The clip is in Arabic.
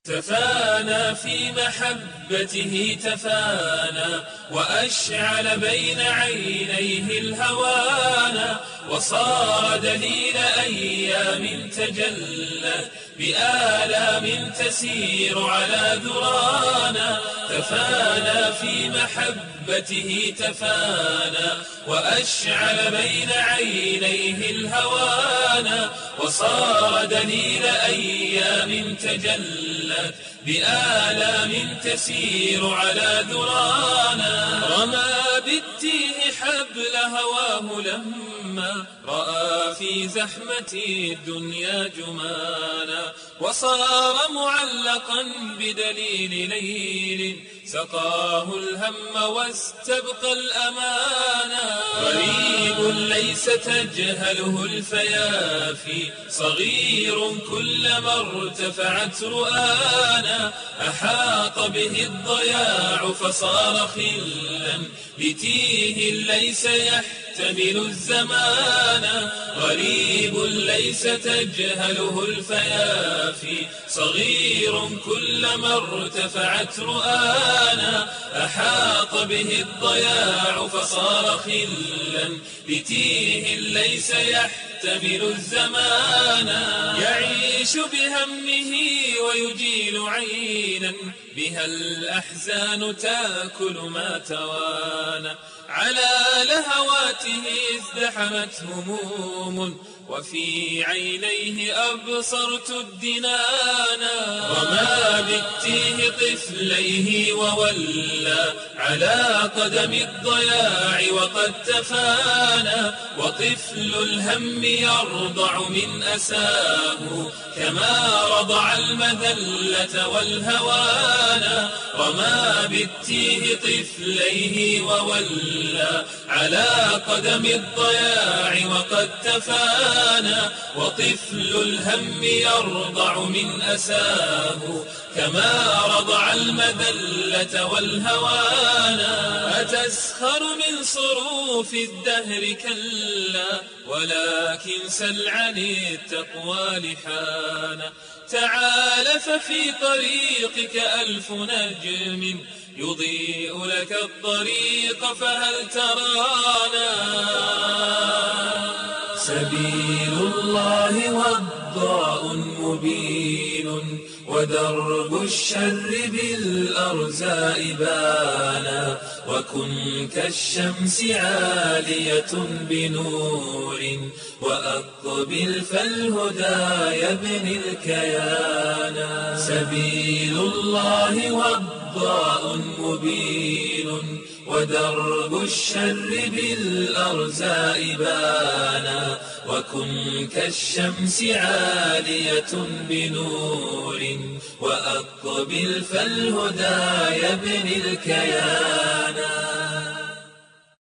تفانى في محبته تفانى وأشعل بين عينيه الهوانا وصار دليل أيام تجلت بآلام تسير على ذرانا. تفانى في محبته تفانى وأشعل بين عينيه الهوانا وصار دليل أيام تجلت بآلام تسير على ذرانا. رمى بالتيه حبل هواه لما رأى في زحمة الدنيا جمانا وصار معلقا بدليل ليل سقاه الهم واستبقى الأمانا. غريب ليس تجهله الفيافي صغير كلما ارتفعت رؤانا أحاط به الضياع فصار خلا لتيه ليس يحتمل الزمان. غريب ليس تجهله الفيافي صغير كلما ارتفعت رؤانا أحاط به الضياع فصار خلا لتيه ليس يحتمل الزمان. يعيش بهمه ويجيل عينا بها الأحزان تأكل ما توانى. على لهواته ازدحمت هموم وفي عينيه أبصرت الدنانا. رمى بالتيه طفليه وولى على قدم الضياع وقد تفانى. وطفل الهم يرضع من أساه كما رضع المذلة والهوانا. رمى بالتيه طفليه وولى على قدم الضياع وقد تفانى. وطفل الهم يرضع من أساه كما رضع المذلة والهوانا. أتسخر من صروف الدهر كلا ولكن سل عن التقوى لحانا. تعال ففي طريقك ألف نجم يضيء لك الطريق فهل ترانا. سبيل الله وضاء مبين ودرب الشر بالأرزاء بانا. وكن كالشمس عالية بنور وأقبل فالهدى يبني الكيانا. سبيل الله وضاء مبين ودرب الشر بالأرزاء بانا. وكن كالشمس عالية بنور وأقبل فالهدى يبني الكيانا.